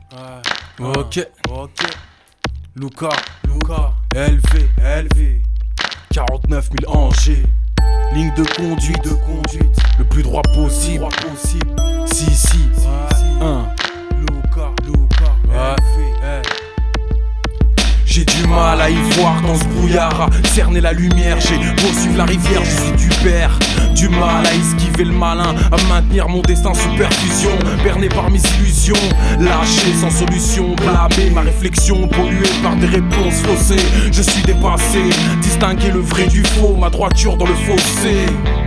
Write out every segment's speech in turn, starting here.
Ok. Luca, LV, 49 000 Angers. Ligne de conduite, le plus droit possible. Si, 1. Luca, LV. J'ai du mal à y voir dans ce brouillard, à cerner la lumière. J'ai beau suivre la rivière, je suis du père. Du mal à esquiver le malin, à maintenir mon destin sous perfusion. Berné par mes illusions, lâché sans solution. Blâmé, ma réflexion polluée par des réponses faussées. Je suis dépassé, distinguer le vrai du faux, ma droiture dans le fossé.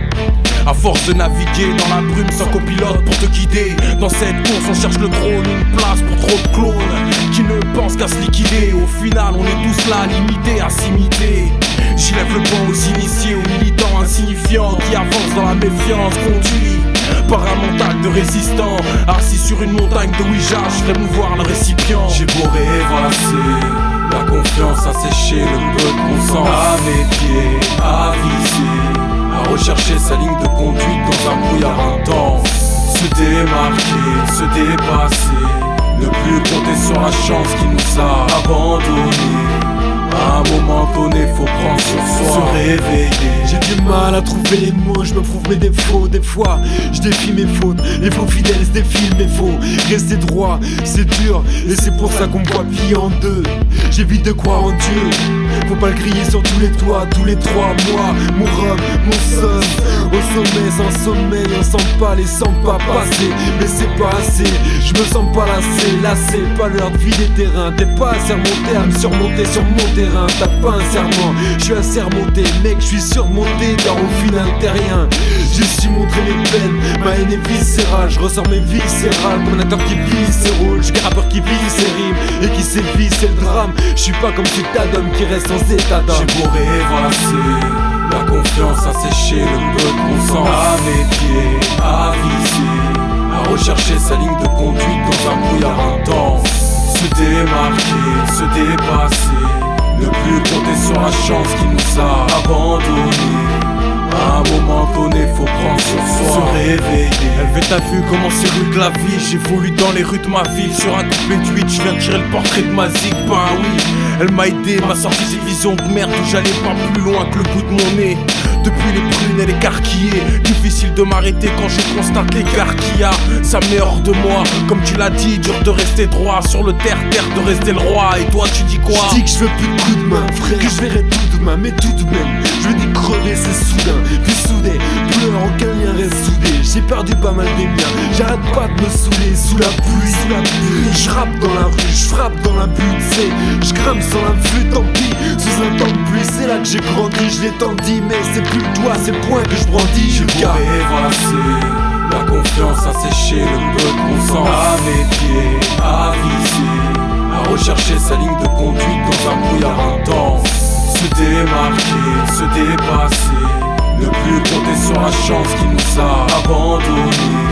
À force de naviguer dans la brume sans copilote pour te guider. Dans cette course on cherche le trône, une place pour trop de clones qui ne pensent qu'à se liquider. Au final on est tous là, limités à s'imiter. J'y lève le banc aux initiés, aux militants insignifiants qui avancent dans la méfiance, conduits par un mental de résistant. Assis sur une montagne de Ouija, je ferai mouvoir le récipient. J'ai beau rêvasser, la confiance a séché, le peu de bon sens à mes pieds, à viser, à rechercher sa ligne de conduite dans un brouillard intense. Se démarquer, se dépasser, ne plus compter sur la chance qui nous a abandonnés. À un moment donné, faut prendre sur soi, se réveiller. J'ai du mal à trouver les mots, je me prouve mes défauts. Des fois, je défie mes fautes, les faux fidèles se défilent mes faux. Rester droit, c'est dur, et c'est pour ça qu'on me voit plié en deux. J'évite de croire en Dieu, faut pas le crier sur tous les toits, tous les 3 mois. Mon rhum, mon son, au sommet, sans sommeil, on sent pas les 100 pas passer. Mais c'est pas assez, je me sens pas lassé, pas l'heure de vider terrain. T'es pas assez remonté à me surmonter sur mon terrain. T'as pas un serment, je suis assez remonté, mec, je suis surmonté, car au final t'es rien. J'ai su montrer mes peines, ma haine est viscérale, je ressors mes viscérales comme un acteur qui vit ses rôles, je suis un rappeur qui vit ses rimes et qui sévit, c'est le drame. Je suis pas comme cet homme qui reste sans état d'âme. J'ai beau rêvasser, la confiance a séché, le peu de bon sens à mes pieds, à viser, à rechercher sa ligne de conduite dans un brouillard intense. Se démarquer, se dépasser, ne plus compter sur la chance qui nous a abandonnés. À un moment donné, faut prendre sur soi, se réveiller. LV, t'as vu comment c'est rude de la vie. J'évolue dans les rues de ma ville. Sur un couplet de 8, je viens de tirer le portrait de ma zig. Bah oui, elle m'a aidé, m'a sorti cette vision de merde où j'allais pas plus loin que le bout de mon nez. Depuis les prunes et l'écarquillée, difficile de m'arrêter quand je constate l'écart qu'il y a. Ça met hors de moi, comme tu l'as dit, dur de rester droit sur le terre-terre, de rester le roi. Et toi tu dis quoi? Je dis que je veux plus de coups de main, frère, que je verrai tout demain, mais tout de même. Je veux dire crever, c'est soudain, puis soudé, pleure, aucun lien reste soudé. J'ai perdu pas mal des miens, j'arrête pas de me saouler sous la pluie, je rappe dans la rue, je frappe dans la butte, c'est je crame sans l'influx, tant pis, sous un temps de pluie. C'est là que j'ai grandi, je l'ai tant dit, mais c'est plus le doigt, c'est le poing que je brandis. J'ai beau rêvasser, la confiance a séché, le peu de bon sens à mes pieds, à viser, à rechercher sa ligne de conduite dans un brouillard intense. Se démarquer, se dépasser, ne plus compter sur la chance qui nous a abandonnés.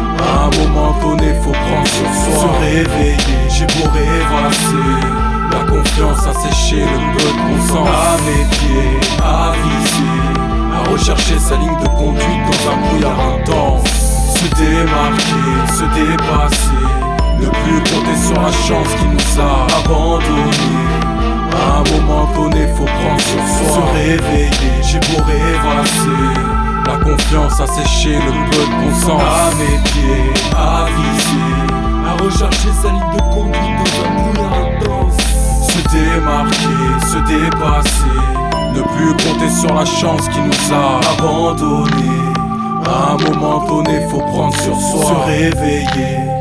À un moment donné, faut prendre sur soi, se réveiller. J'ai beau rêvasser, la confiance a séché, le peu de bon sens à mes pieds, à viser, à rechercher sa ligne de conduite dans un brouillard intense. Se démarquer, se dépasser, ne plus compter sur la chance qui nous a abandonnés. À un moment donné, faut prendre sur soi, se réveiller. J'ai beau rêvasser, la confiance a séché, le peu de bon sens à mes pieds, à viser, à rechercher sa ligne de conduite dans un brouillard intense. Se démarquer, se dépasser, ne plus compter sur la chance qui nous a abandonnés. À un moment donné, faut prendre sur soi, se réveiller.